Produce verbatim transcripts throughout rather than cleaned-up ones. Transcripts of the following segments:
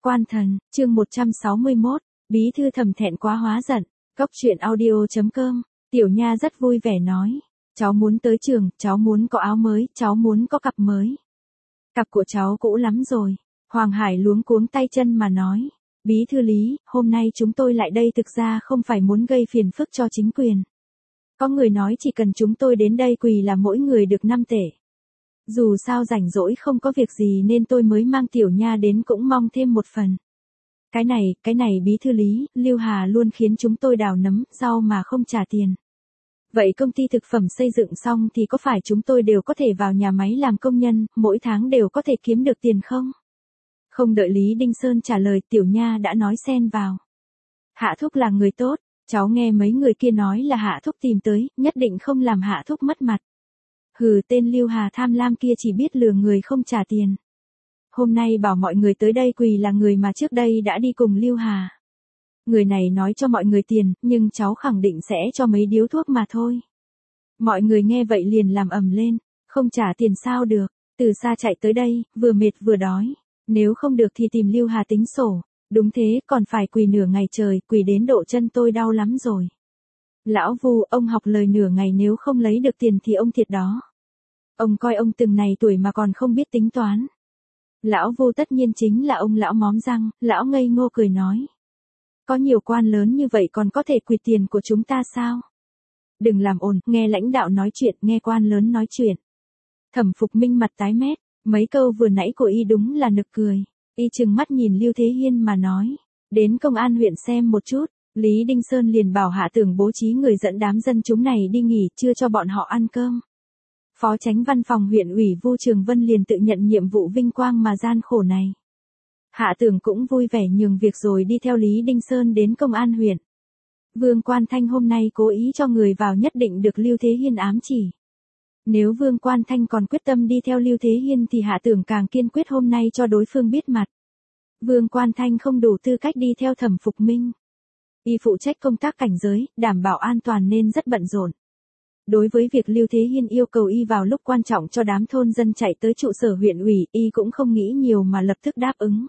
Quan thần, chương một trăm sáu mươi mốt, bí thư Thẩm thẹn quá hóa giận. Cốc truyện audio chấm com, Tiểu Nha rất vui vẻ nói. Cháu muốn tới trường, cháu muốn có áo mới, cháu muốn có cặp mới. Cặp của cháu cũ lắm rồi. Hoàng Hải luống cuống tay chân mà nói. Bí thư Lý, hôm nay chúng tôi lại đây thực ra không phải muốn gây phiền phức cho chính quyền. Có người nói chỉ cần chúng tôi đến đây quỳ là mỗi người được năm tể. Dù sao rảnh rỗi không có việc gì nên tôi mới mang Tiểu Nha đến cũng mong thêm một phần. Cái này, cái này bí thư Lý, Lưu Hà luôn khiến chúng tôi đào nấm, rau mà không trả tiền. Vậy công ty thực phẩm xây dựng xong thì có phải chúng tôi đều có thể vào nhà máy làm công nhân, mỗi tháng đều có thể kiếm được tiền không? Không đợi Lý Đinh Sơn trả lời, Tiểu Nha đã nói xen vào. Hạ Thúc là người tốt, cháu nghe mấy người kia nói là Hạ Thúc tìm tới, nhất định không làm Hạ Thúc mất mặt. Hừ, tên Lưu Hà tham lam kia chỉ biết lừa người không trả tiền. Hôm nay bảo mọi người tới đây quỳ là người mà trước đây đã đi cùng Lưu Hà. Người này nói cho mọi người tiền, nhưng cháu khẳng định sẽ cho mấy điếu thuốc mà thôi. Mọi người nghe vậy liền làm ầm lên, không trả tiền sao được, từ xa chạy tới đây, vừa mệt vừa đói. Nếu không được thì tìm Lưu Hà tính sổ, đúng thế, còn phải quỳ nửa ngày trời, quỳ đến độ chân tôi đau lắm rồi. Lão Vu, ông học lời nửa ngày nếu không lấy được tiền thì ông thiệt đó. Ông coi ông từng này tuổi mà còn không biết tính toán. Lão Vu tất nhiên chính là ông lão móm răng, lão ngây ngô cười nói. Có nhiều quan lớn như vậy còn có thể quỵt tiền của chúng ta sao? Đừng làm ồn, nghe lãnh đạo nói chuyện, nghe quan lớn nói chuyện. Thẩm Phục Minh mặt tái mét, mấy câu vừa nãy của y đúng là nực cười. Y trừng mắt nhìn Lưu Thế Hiên mà nói, đến công an huyện xem một chút. Lý Đinh Sơn liền bảo Hạ Tưởng bố trí người dẫn đám dân chúng này đi nghỉ, chưa cho bọn họ ăn cơm. Phó Chánh Văn phòng huyện ủy Vu Trường Vân liền tự nhận nhiệm vụ vinh quang mà gian khổ này. Hạ Tưởng cũng vui vẻ nhường việc rồi đi theo Lý Đinh Sơn đến công an huyện. Vương Quan Thanh hôm nay cố ý cho người vào nhất định được Lưu Thế Hiên ám chỉ. Nếu Vương Quan Thanh còn quyết tâm đi theo Lưu Thế Hiên thì Hạ Tưởng càng kiên quyết hôm nay cho đối phương biết mặt. Vương Quan Thanh không đủ tư cách đi theo Thẩm Phục Minh. Y phụ trách công tác cảnh giới, đảm bảo an toàn nên rất bận rộn. Đối với việc Lưu Thế Hiên yêu cầu y vào lúc quan trọng cho đám thôn dân chạy tới trụ sở huyện ủy, y cũng không nghĩ nhiều mà lập tức đáp ứng.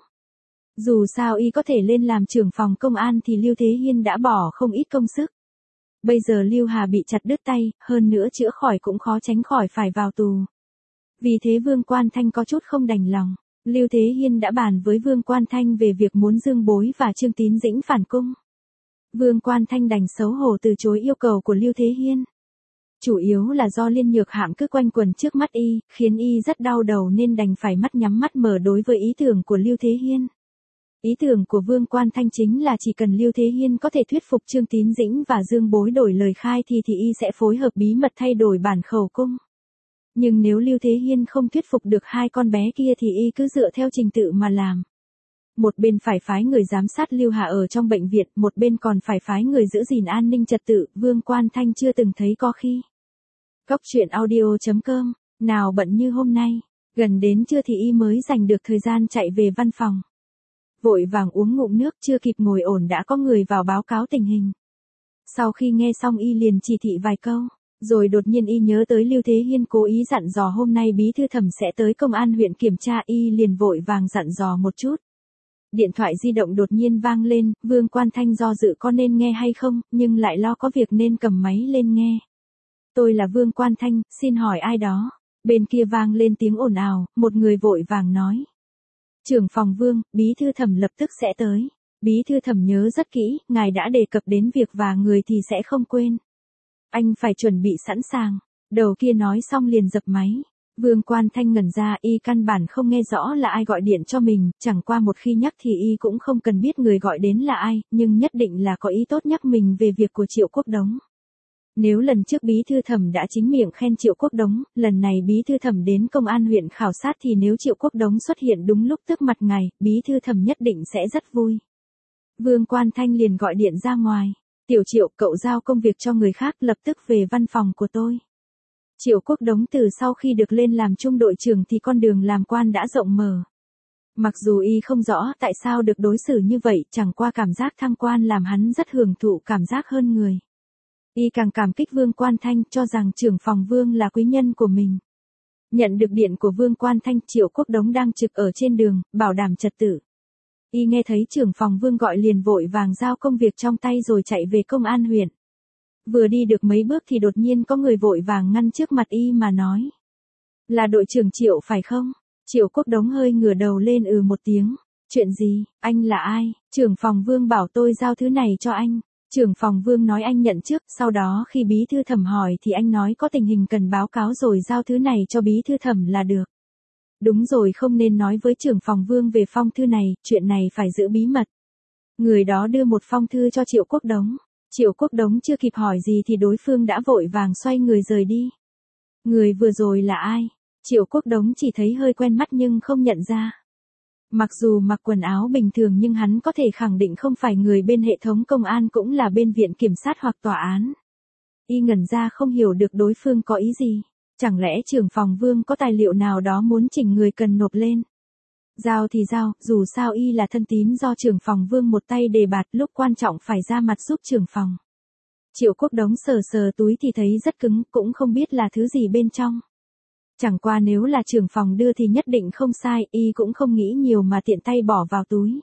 Dù sao y có thể lên làm trưởng phòng công an thì Lưu Thế Hiên đã bỏ không ít công sức. Bây giờ Lưu Hà bị chặt đứt tay, hơn nữa chữa khỏi cũng khó tránh khỏi phải vào tù. Vì thế Vương Quan Thanh có chút không đành lòng. Lưu Thế Hiên đã bàn với Vương Quan Thanh về việc muốn Dương Bối và Trương Tín Dĩnh phản cung. Vương Quan Thanh đành xấu hổ từ chối yêu cầu của Lưu Thế Hiên. Chủ yếu là do Liên Nhược Hạng cứ quanh quẩn trước mắt y, khiến y rất đau đầu nên đành phải mắt nhắm mắt mở đối với ý tưởng của Lưu Thế Hiên. Ý tưởng của Vương Quan Thanh chính là chỉ cần Lưu Thế Hiên có thể thuyết phục Trương Tín Dĩnh và Dương Bối đổi lời khai thì thì y sẽ phối hợp bí mật thay đổi bản khẩu cung. Nhưng nếu Lưu Thế Hiên không thuyết phục được hai con bé kia thì y cứ dựa theo trình tự mà làm. Một bên phải phái người giám sát Lưu Hà ở trong bệnh viện, một bên còn phải phái người giữ gìn an ninh trật tự, Vương Quan Thanh chưa từng thấy có khi. Cốc truyện audio chấm com, nào bận như hôm nay, gần đến trưa thì y mới dành được thời gian chạy về văn phòng. Vội vàng uống ngụm nước, chưa kịp ngồi ổn đã có người vào báo cáo tình hình. Sau khi nghe xong y liền chỉ thị vài câu, rồi đột nhiên y nhớ tới Lưu Thế Hiên cố ý dặn dò hôm nay bí thư Thẩm sẽ tới công an huyện kiểm tra, y liền vội vàng dặn dò một chút. Điện thoại di động đột nhiên vang lên, Vương Quan Thanh do dự có nên nghe hay không, nhưng lại lo có việc nên cầm máy lên nghe. Tôi là Vương Quan Thanh, xin hỏi ai đó. Bên kia vang lên tiếng ồn ào, một người vội vàng nói. Trưởng phòng Vương, bí thư Thẩm lập tức sẽ tới. Bí thư Thẩm nhớ rất kỹ, ngài đã đề cập đến việc và người thì sẽ không quên. Anh phải chuẩn bị sẵn sàng. Đầu kia nói xong liền dập máy. Vương Quan Thanh ngẩn ra, y căn bản không nghe rõ là ai gọi điện cho mình, chẳng qua một khi nhắc thì y cũng không cần biết người gọi đến là ai, nhưng nhất định là có ý tốt nhắc mình về việc của Triệu Quốc Đống. Nếu lần trước bí thư Thẩm đã chính miệng khen Triệu Quốc Đống, lần này bí thư Thẩm đến công an huyện khảo sát thì nếu Triệu Quốc Đống xuất hiện đúng lúc tức mặt ngày, bí thư Thẩm nhất định sẽ rất vui. Vương Quan Thanh liền gọi điện ra ngoài. Tiểu Triệu, cậu giao công việc cho người khác, lập tức về văn phòng của tôi. Triệu Quốc Đống từ sau khi được lên làm trung đội trưởng thì con đường làm quan đã rộng mở. Mặc dù y không rõ tại sao được đối xử như vậy, chẳng qua cảm giác thăng quan làm hắn rất hưởng thụ cảm giác hơn người. Y càng cảm kích Vương Quan Thanh, cho rằng trưởng phòng Vương là quý nhân của mình. Nhận được điện của Vương Quan Thanh, Triệu Quốc Đống đang trực ở trên đường, bảo đảm trật tự. Y nghe thấy trưởng phòng Vương gọi liền vội vàng giao công việc trong tay rồi chạy về công an huyện. Vừa đi được mấy bước thì đột nhiên có người vội vàng ngăn trước mặt Y mà nói. Là đội trưởng Triệu phải không? Triệu Quốc Đống hơi ngửa đầu lên ừ một tiếng. Chuyện gì, anh là ai? Trưởng phòng Vương bảo tôi giao thứ này cho anh. Trưởng phòng Vương nói anh nhận trước, sau đó khi bí thư thẩm hỏi thì anh nói có tình hình cần báo cáo rồi giao thứ này cho bí thư thẩm là được. Đúng rồi, không nên nói với trưởng phòng Vương về phong thư này, chuyện này phải giữ bí mật. Người đó đưa một phong thư cho Triệu Quốc Đống. Triệu Quốc Đống chưa kịp hỏi gì thì đối phương đã vội vàng xoay người rời đi. Người vừa rồi là ai? Triệu Quốc Đống chỉ thấy hơi quen mắt nhưng không nhận ra. Mặc dù mặc quần áo bình thường nhưng hắn có thể khẳng định không phải người bên hệ thống công an cũng là bên viện kiểm sát hoặc tòa án. Y ngẩn ra không hiểu được đối phương có ý gì. Chẳng lẽ trưởng phòng Vương có tài liệu nào đó muốn chỉnh người cần nộp lên? Giao thì giao, dù sao Y là thân tín do trưởng phòng Vương một tay đề bạt, lúc quan trọng phải ra mặt giúp trưởng phòng. Triệu Quốc Đống sờ sờ túi thì thấy rất cứng, cũng không biết là thứ gì bên trong. Chẳng qua nếu là trưởng phòng đưa thì nhất định không sai, Y cũng không nghĩ nhiều mà tiện tay bỏ vào túi.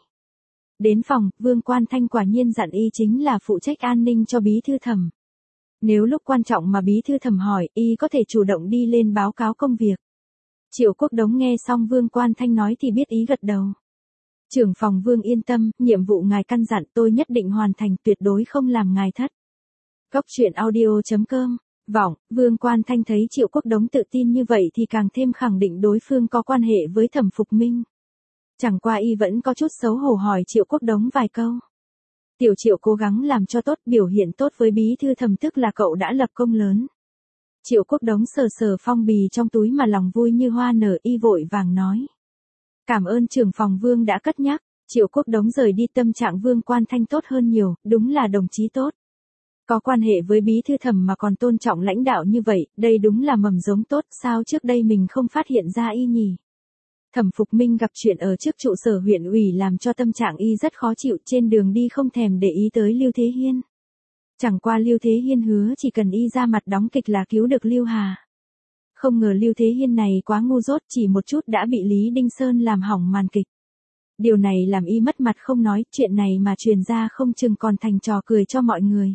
Đến phòng, Vương Quan Thanh quả nhiên dặn Y chính là phụ trách an ninh cho bí thư thẩm. Nếu lúc quan trọng mà bí thư thẩm hỏi, Y có thể chủ động đi lên báo cáo công việc. Triệu Quốc Đống nghe xong Vương Quan Thanh nói thì biết ý gật đầu. Trưởng phòng Vương yên tâm, nhiệm vụ ngài căn dặn tôi nhất định hoàn thành, tuyệt đối không làm ngài thất. Góc truyện audio chấm com. Vọng, Vương Quan Thanh thấy Triệu Quốc Đống tự tin như vậy thì càng thêm khẳng định đối phương có quan hệ với Thẩm Phục Minh. Chẳng qua Y vẫn có chút xấu hổ hỏi Triệu Quốc Đống vài câu. Tiểu Triệu cố gắng làm cho tốt, biểu hiện tốt với bí thư thẩm, tức là cậu đã lập công lớn. Triệu Quốc Đống sờ sờ phong bì trong túi mà lòng vui như hoa nở. Y vội vàng nói. Cảm ơn trưởng phòng Vương đã cất nhắc. Triệu Quốc Đống rời đi, tâm trạng Vương Quan Thanh tốt hơn nhiều, đúng là đồng chí tốt. Có quan hệ với bí thư thẩm mà còn tôn trọng lãnh đạo như vậy, đây đúng là mầm giống tốt, sao trước đây mình không phát hiện ra Y nhỉ? Thẩm Phục Minh gặp chuyện ở trước trụ sở huyện ủy làm cho tâm trạng Y rất khó chịu, trên đường đi không thèm để ý tới Lưu Thế Hiên. Chẳng qua Lưu Thế Hiên hứa chỉ cần Y ra mặt đóng kịch là cứu được Lưu Hà. Không ngờ Lưu Thế Hiên này quá ngu dốt, chỉ một chút đã bị Lý Đinh Sơn làm hỏng màn kịch. Điều này làm Y mất mặt không nói, chuyện này mà truyền ra không chừng còn thành trò cười cho mọi người.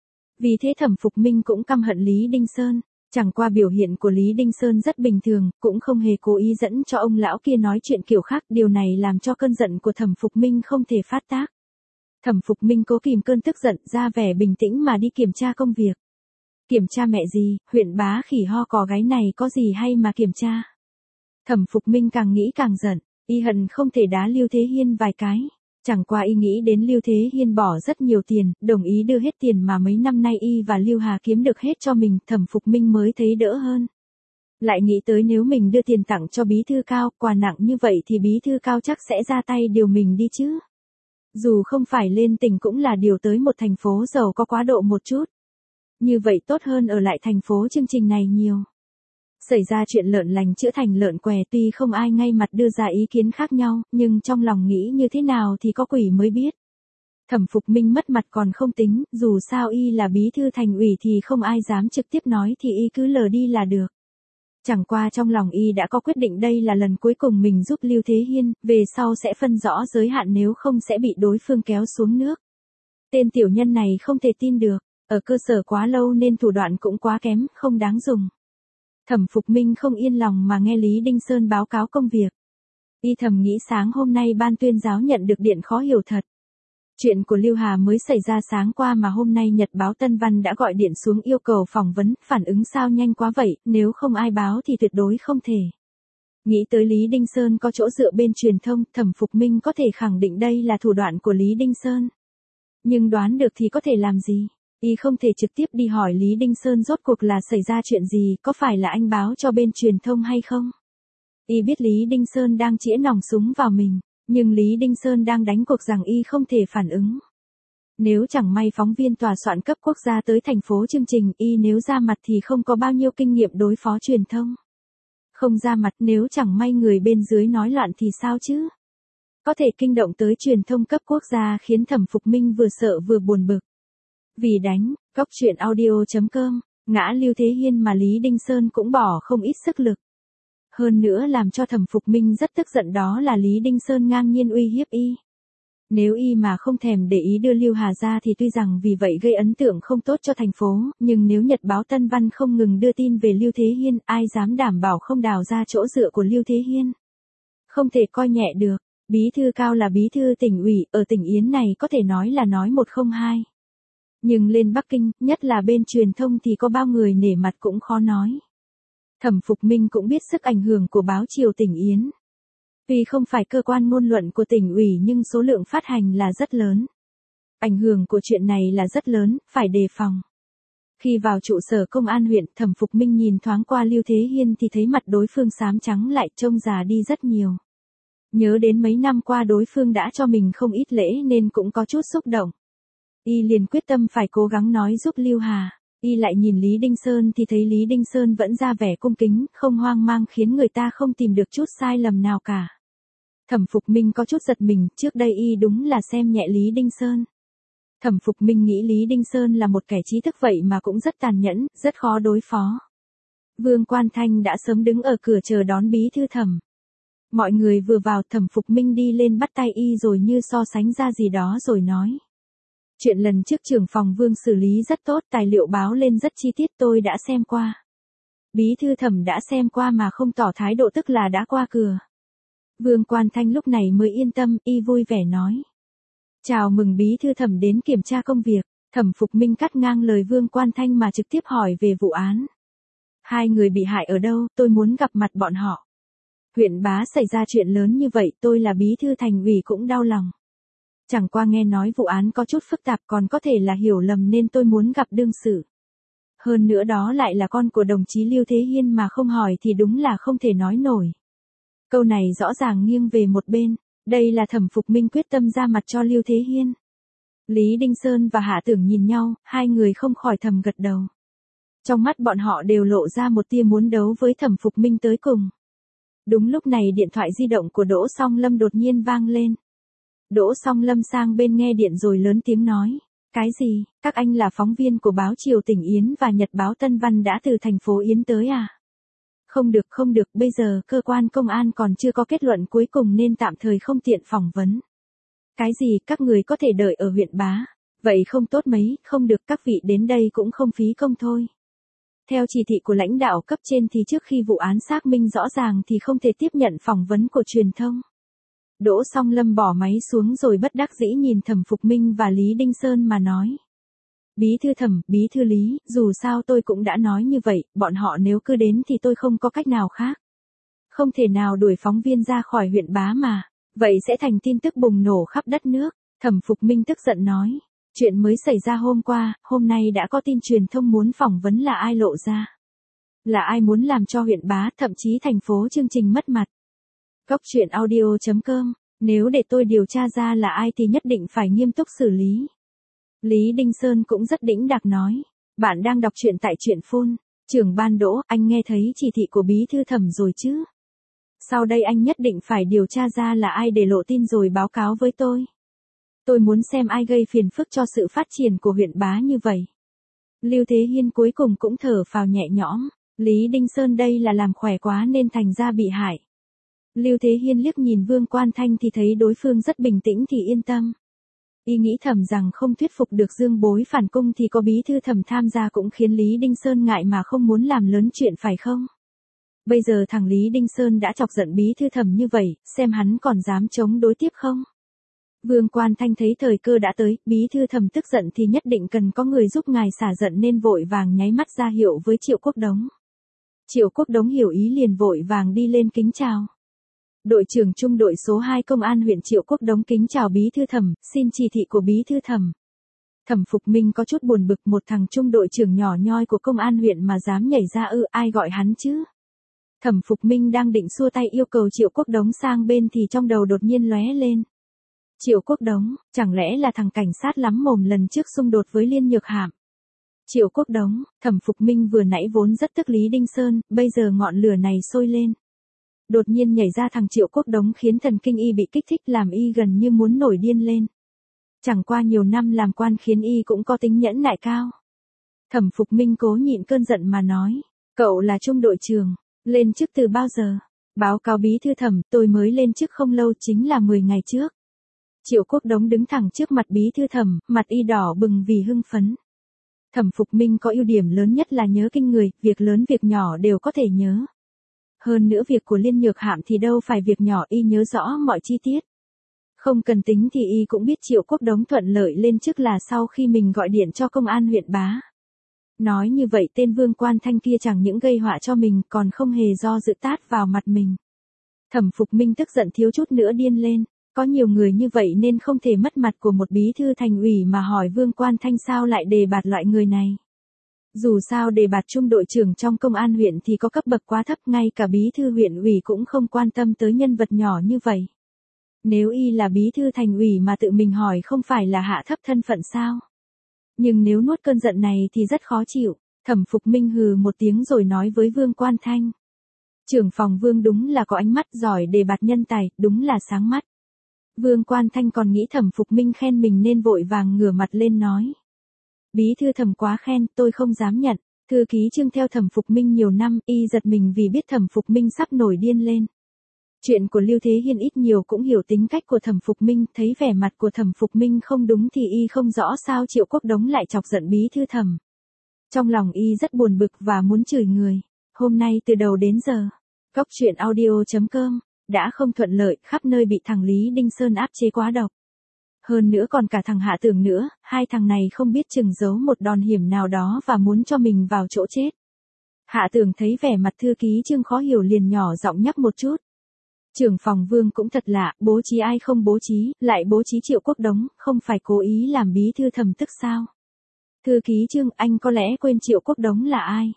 Vì thế Thẩm Phục Minh cũng căm hận Lý Đinh Sơn, chẳng qua biểu hiện của Lý Đinh Sơn rất bình thường, cũng không hề cố ý dẫn cho ông lão kia nói chuyện kiểu khác, điều này làm cho cơn giận của Thẩm Phục Minh không thể phát tác. Thẩm Phục Minh cố kìm cơn tức giận, ra vẻ bình tĩnh mà đi kiểm tra công việc. Kiểm tra mẹ gì, huyện Bá Khỉ ho cò gáy này có gì hay mà kiểm tra. Thẩm Phục Minh càng nghĩ càng giận, Y hận không thể đá Lưu Thế Hiên vài cái. Chẳng qua Y nghĩ đến Lưu Thế Hiên bỏ rất nhiều tiền, đồng ý đưa hết tiền mà mấy năm nay Y và Lưu Hà kiếm được hết cho mình, Thẩm Phục Minh mới thấy đỡ hơn. Lại nghĩ tới nếu mình đưa tiền tặng cho bí thư Cao, quà nặng như vậy thì bí thư Cao chắc sẽ ra tay điều mình đi chứ. Dù không phải lên tỉnh cũng là điều tới một thành phố giàu có quá độ một chút. Như vậy tốt hơn ở lại thành phố chương trình này nhiều. Xảy ra chuyện lợn lành chữa thành lợn què, tuy không ai ngay mặt đưa ra ý kiến khác nhau, nhưng trong lòng nghĩ như thế nào thì có quỷ mới biết. Thẩm Phục Minh mất mặt còn không tính, dù sao Y là bí thư thành ủy thì không ai dám trực tiếp nói thì Y cứ lờ đi là được. Chẳng qua trong lòng Y đã có quyết định đây là lần cuối cùng mình giúp Lưu Thế Hiên, về sau sẽ phân rõ giới hạn nếu không sẽ bị đối phương kéo xuống nước. Tên tiểu nhân này không thể tin được, ở cơ sở quá lâu nên thủ đoạn cũng quá kém, không đáng dùng. Thẩm Phục Minh không yên lòng mà nghe Lý Đinh Sơn báo cáo công việc. Y thầm nghĩ sáng hôm nay ban tuyên giáo nhận được điện khó hiểu thật. Chuyện của Lưu Hà mới xảy ra sáng qua mà hôm nay Nhật báo Tân Văn đã gọi điện xuống yêu cầu phỏng vấn, phản ứng sao nhanh quá vậy, nếu không ai báo thì tuyệt đối không thể. Nghĩ tới Lý Đinh Sơn có chỗ dựa bên truyền thông, Thẩm Phục Minh có thể khẳng định đây là thủ đoạn của Lý Đinh Sơn. Nhưng đoán được thì có thể làm gì? Y không thể trực tiếp đi hỏi Lý Đinh Sơn rốt cuộc là xảy ra chuyện gì, có phải là anh báo cho bên truyền thông hay không? Y biết Lý Đinh Sơn đang chĩa nòng súng vào mình, nhưng Lý Đinh Sơn đang đánh cuộc rằng Y không thể phản ứng. Nếu chẳng may phóng viên tòa soạn cấp quốc gia tới thành phố chương trình, Y nếu ra mặt thì không có bao nhiêu kinh nghiệm đối phó truyền thông. Không ra mặt, nếu chẳng may người bên dưới nói loạn thì sao chứ? Có thể kinh động tới truyền thông cấp quốc gia khiến Thẩm Phục Minh vừa sợ vừa buồn bực. Vì đánh, góc truyện audio chấm com, ngã Lưu Thế Hiên mà Lý Đinh Sơn cũng bỏ không ít sức lực. Hơn nữa làm cho Thẩm Phục Minh rất tức giận đó là Lý Đinh Sơn ngang nhiên uy hiếp Y. Nếu y mà không thèm để ý đưa Lưu Hà ra thì tuy rằng vì vậy gây ấn tượng không tốt cho thành phố, nhưng nếu Nhật báo Tân Văn không ngừng đưa tin về Lưu Thế Hiên, ai dám đảm bảo không đào ra chỗ dựa của Lưu Thế Hiên. Không thể coi nhẹ được, bí thư Cao là bí thư tỉnh ủy, ở tỉnh Yến này có thể nói là nói một không hai. Nhưng lên Bắc Kinh, nhất là bên truyền thông thì có bao người nể mặt cũng khó nói. Thẩm Phục Minh cũng biết sức ảnh hưởng của báo Triều tỉnh Yến. Vì không phải cơ quan ngôn luận của tỉnh ủy nhưng số lượng phát hành là rất lớn. Ảnh hưởng của chuyện này là rất lớn, phải đề phòng. Khi vào trụ sở công an huyện, Thẩm Phục Minh nhìn thoáng qua Lưu Thế Hiên thì thấy mặt đối phương xám trắng lại, trông già đi rất nhiều. Nhớ đến mấy năm qua đối phương đã cho mình không ít lễ nên cũng có chút xúc động. Y liền quyết tâm phải cố gắng nói giúp Lưu Hà. Y lại nhìn Lý Đinh Sơn thì thấy Lý Đinh Sơn vẫn ra vẻ cung kính, không hoang mang khiến người ta không tìm được chút sai lầm nào cả. Thẩm Phục Minh có chút giật mình, trước đây y đúng là xem nhẹ Lý Đinh Sơn. Thẩm Phục Minh nghĩ Lý Đinh Sơn là một kẻ trí thức vậy mà cũng rất tàn nhẫn, rất khó đối phó. Vương Quan Thanh đã sớm đứng ở cửa chờ đón bí thư Thẩm. Mọi người vừa vào, Thẩm Phục Minh đi lên bắt tay y rồi như so sánh ra gì đó rồi nói. Chuyện lần trước trưởng phòng Vương xử lý rất tốt, tài liệu báo lên rất chi tiết, tôi đã xem qua. Bí thư Thẩm đã xem qua mà không tỏ thái độ tức là đã qua cửa. Vương Quan Thanh lúc này mới yên tâm, y vui vẻ nói. Chào mừng bí thư Thẩm đến kiểm tra công việc. Thẩm Phục Minh cắt ngang lời Vương Quan Thanh mà trực tiếp hỏi về vụ án. Hai người bị hại ở đâu, tôi muốn gặp mặt bọn họ. Huyện Bá xảy ra chuyện lớn như vậy, tôi là bí thư thành ủy cũng đau lòng. Chẳng qua nghe nói vụ án có chút phức tạp, còn có thể là hiểu lầm nên tôi muốn gặp đương sự. Hơn nữa đó lại là con của đồng chí Lưu Thế Hiên mà không hỏi thì đúng là không thể nói nổi. Câu này rõ ràng nghiêng về một bên, đây là Thẩm Phục Minh quyết tâm ra mặt cho Lưu Thế Hiên. Lý Đinh Sơn và Hạ Tưởng nhìn nhau, hai người không khỏi thầm gật đầu. Trong mắt bọn họ đều lộ ra một tia muốn đấu với Thẩm Phục Minh tới cùng. Đúng lúc này điện thoại di động của Đỗ Song Lâm đột nhiên vang lên. Đỗ Song Lâm sang bên nghe điện rồi lớn tiếng nói. Cái gì, các anh là phóng viên của báo Triều tỉnh Yến và Nhật báo Tân Văn đã từ thành phố Yến tới à? Không được không được, bây giờ cơ quan công an còn chưa có kết luận cuối cùng nên tạm thời không tiện phỏng vấn. Cái gì, các người có thể đợi ở huyện Bá? Vậy không tốt mấy, không được, các vị đến đây cũng không phí công thôi. Theo chỉ thị của lãnh đạo cấp trên thì trước khi vụ án xác minh rõ ràng thì không thể tiếp nhận phỏng vấn của truyền thông. Đỗ Song Lâm bỏ máy xuống rồi bất đắc dĩ nhìn Thẩm Phục Minh và Lý Đinh Sơn mà nói. Bí thư Thẩm, bí thư Lý, dù sao tôi cũng đã nói như vậy, bọn họ nếu cứ đến thì tôi không có cách nào khác. Không thể nào đuổi phóng viên ra khỏi huyện Bá mà, vậy sẽ thành tin tức bùng nổ khắp đất nước. Thẩm Phục Minh tức giận nói. Chuyện mới xảy ra hôm qua, hôm nay đã có tin truyền thông muốn phỏng vấn là ai lộ ra. Là ai muốn làm cho huyện Bá, thậm chí thành phố chương trình mất mặt. Góc truyện audio chấm com, nếu để tôi điều tra ra là ai thì nhất định phải nghiêm túc xử lý. Lý Đinh Sơn cũng rất đĩnh đạc nói. Bạn đang đọc truyện tại truyện phun. Trưởng ban Đỗ, anh nghe thấy chỉ thị của bí thư Thẩm rồi chứ? Sau đây anh nhất định phải điều tra ra là ai để lộ tin rồi báo cáo với tôi. Tôi muốn xem ai gây phiền phức cho sự phát triển của huyện Bá như vậy. Lưu Thế Hiên cuối cùng cũng thở phào nhẹ nhõm. Lý Đinh Sơn đây là làm khỏe quá nên thành ra bị hại. Lưu Thế Hiên liếc nhìn Vương Quan Thanh thì thấy đối phương rất bình tĩnh thì yên tâm. Y nghĩ thầm rằng không thuyết phục được Dương Bối phản cung thì có bí thư Thẩm tham gia cũng khiến Lý Đinh Sơn ngại mà không muốn làm lớn chuyện phải không? Bây giờ thằng Lý Đinh Sơn đã chọc giận bí thư Thẩm như vậy, xem hắn còn dám chống đối tiếp không? Vương Quan Thanh thấy thời cơ đã tới, bí thư Thẩm tức giận thì nhất định cần có người giúp ngài xả giận nên vội vàng nháy mắt ra hiệu với Triệu Quốc Đống. Triệu Quốc Đống hiểu ý liền vội vàng đi lên kính chào. Đội trưởng trung đội số hai công an huyện Triệu Quốc Đống kính chào bí thư Thẩm, xin chỉ thị của bí thư Thẩm. Thẩm Phục Minh có chút buồn bực, một thằng trung đội trưởng nhỏ nhoi của công an huyện mà dám nhảy ra ư, ai gọi hắn chứ? Thẩm Phục Minh đang định xua tay yêu cầu Triệu Quốc Đống sang bên thì trong đầu đột nhiên lóe lên. Triệu Quốc Đống, chẳng lẽ là thằng cảnh sát lắm mồm lần trước xung đột với Liên Nhược Hạm? Triệu Quốc Đống, Thẩm Phục Minh vừa nãy vốn rất tức Lý Đinh Sơn, bây giờ ngọn lửa này sôi lên. Đột nhiên nhảy ra thằng Triệu Quốc Đống khiến thần kinh y bị kích thích làm y gần như muốn nổi điên lên. Chẳng qua nhiều năm làm quan khiến y cũng có tính nhẫn nại cao. Thẩm Phục Minh cố nhịn cơn giận mà nói, cậu là trung đội trưởng, lên chức từ bao giờ? Báo cáo bí thư Thẩm, tôi mới lên chức không lâu, chính là mười ngày trước. Triệu Quốc Đống đứng thẳng trước mặt bí thư Thẩm, mặt y đỏ bừng vì hưng phấn. Thẩm Phục Minh có ưu điểm lớn nhất là nhớ kinh người, việc lớn việc nhỏ đều có thể nhớ. Hơn nữa việc của Liên Nhược Hạm thì đâu phải việc nhỏ, y nhớ rõ mọi chi tiết. Không cần tính thì y cũng biết Triệu Quốc Đống thuận lợi lên chức là sau khi mình gọi điện cho công an huyện Bá. Nói như vậy tên Vương Quan Thanh kia chẳng những gây họa cho mình còn không hề do dự tát vào mặt mình. Thẩm Phục Minh tức giận thiếu chút nữa điên lên, có nhiều người như vậy nên không thể mất mặt của một bí thư thành ủy mà hỏi Vương Quan Thanh sao lại đề bạt loại người này. Dù sao đề bạt trung đội trưởng trong công an huyện thì có cấp bậc quá thấp, ngay cả bí thư huyện ủy cũng không quan tâm tới nhân vật nhỏ như vậy. Nếu y là bí thư thành ủy mà tự mình hỏi không phải là hạ thấp thân phận sao? Nhưng nếu nuốt cơn giận này thì rất khó chịu. Thẩm Phục Minh hừ một tiếng rồi nói với Vương Quan Thanh. Trưởng phòng Vương đúng là có ánh mắt, giỏi đề bạt nhân tài, đúng là sáng mắt. Vương Quan Thanh còn nghĩ Thẩm Phục Minh khen mình nên vội vàng ngửa mặt lên nói. Bí thư Thẩm quá khen, tôi không dám nhận. Thư ký Trương theo Thẩm Phục Minh nhiều năm, y giật mình vì biết Thẩm Phục Minh sắp nổi điên lên. Chuyện của Lưu Thế Hiên ít nhiều cũng hiểu tính cách của Thẩm Phục Minh, thấy vẻ mặt của Thẩm Phục Minh không đúng thì y không rõ sao Triệu Quốc Đống lại chọc giận bí thư Thẩm. Trong lòng y rất buồn bực và muốn chửi người. Hôm nay từ đầu đến giờ, Cóc Truyện Audio chấm com đã không thuận lợi, khắp nơi bị thằng Lý Đinh Sơn áp chế quá độc. Hơn nữa còn cả thằng Hạ Tưởng nữa, hai thằng này không biết chừng giấu một đòn hiểm nào đó và muốn cho mình vào chỗ chết. Hạ Tưởng thấy vẻ mặt thư ký Trương khó hiểu liền nhỏ giọng nhắc một chút. Trưởng phòng Vương cũng thật lạ, bố trí ai không bố trí, lại bố trí Triệu Quốc Đống, không phải cố ý làm bí thư Thẩm tức sao? Thư ký Trương, anh có lẽ quên Triệu Quốc Đống là ai?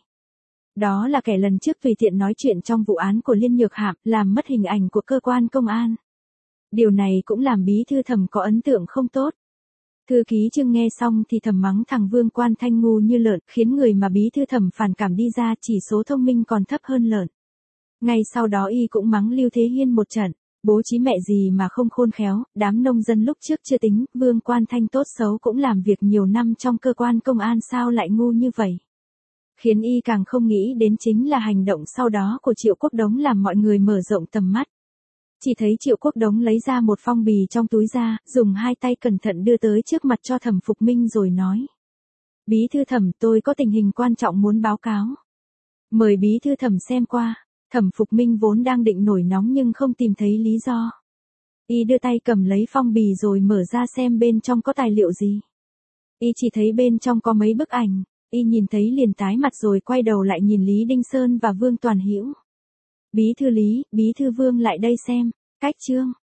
Đó là kẻ lần trước tùy tiện nói chuyện trong vụ án của Liên Nhược Hạm, làm mất hình ảnh của cơ quan công an. Điều này cũng làm bí thư Thẩm có ấn tượng không tốt. Thư ký Trương nghe xong thì thầm mắng thằng Vương Quan Thanh ngu như lợn, khiến người mà bí thư Thẩm phản cảm đi ra chỉ số thông minh còn thấp hơn lợn. Ngay sau đó y cũng mắng Lưu Thế Hiên một trận, bố trí mẹ gì mà không khôn khéo, đám nông dân lúc trước chưa tính, Vương Quan Thanh tốt xấu cũng làm việc nhiều năm trong cơ quan công an sao lại ngu như vậy. Khiến y càng không nghĩ đến chính là hành động sau đó của Triệu Quốc Đống làm mọi người mở rộng tầm mắt. Chỉ thấy Triệu Quốc Đống lấy ra một phong bì trong túi ra, dùng hai tay cẩn thận đưa tới trước mặt cho Thẩm Phục Minh rồi nói. Bí thư Thẩm, tôi có tình hình quan trọng muốn báo cáo. Mời bí thư Thẩm xem qua. Thẩm Phục Minh vốn đang định nổi nóng nhưng không tìm thấy lý do. Y đưa tay cầm lấy phong bì rồi mở ra xem bên trong có tài liệu gì. Y chỉ thấy bên trong có mấy bức ảnh, y nhìn thấy liền tái mặt rồi quay đầu lại nhìn Lý Đinh Sơn và Vương Toàn Hữu. Bí thư Lý, bí thư Vương lại đây xem, cách Trương.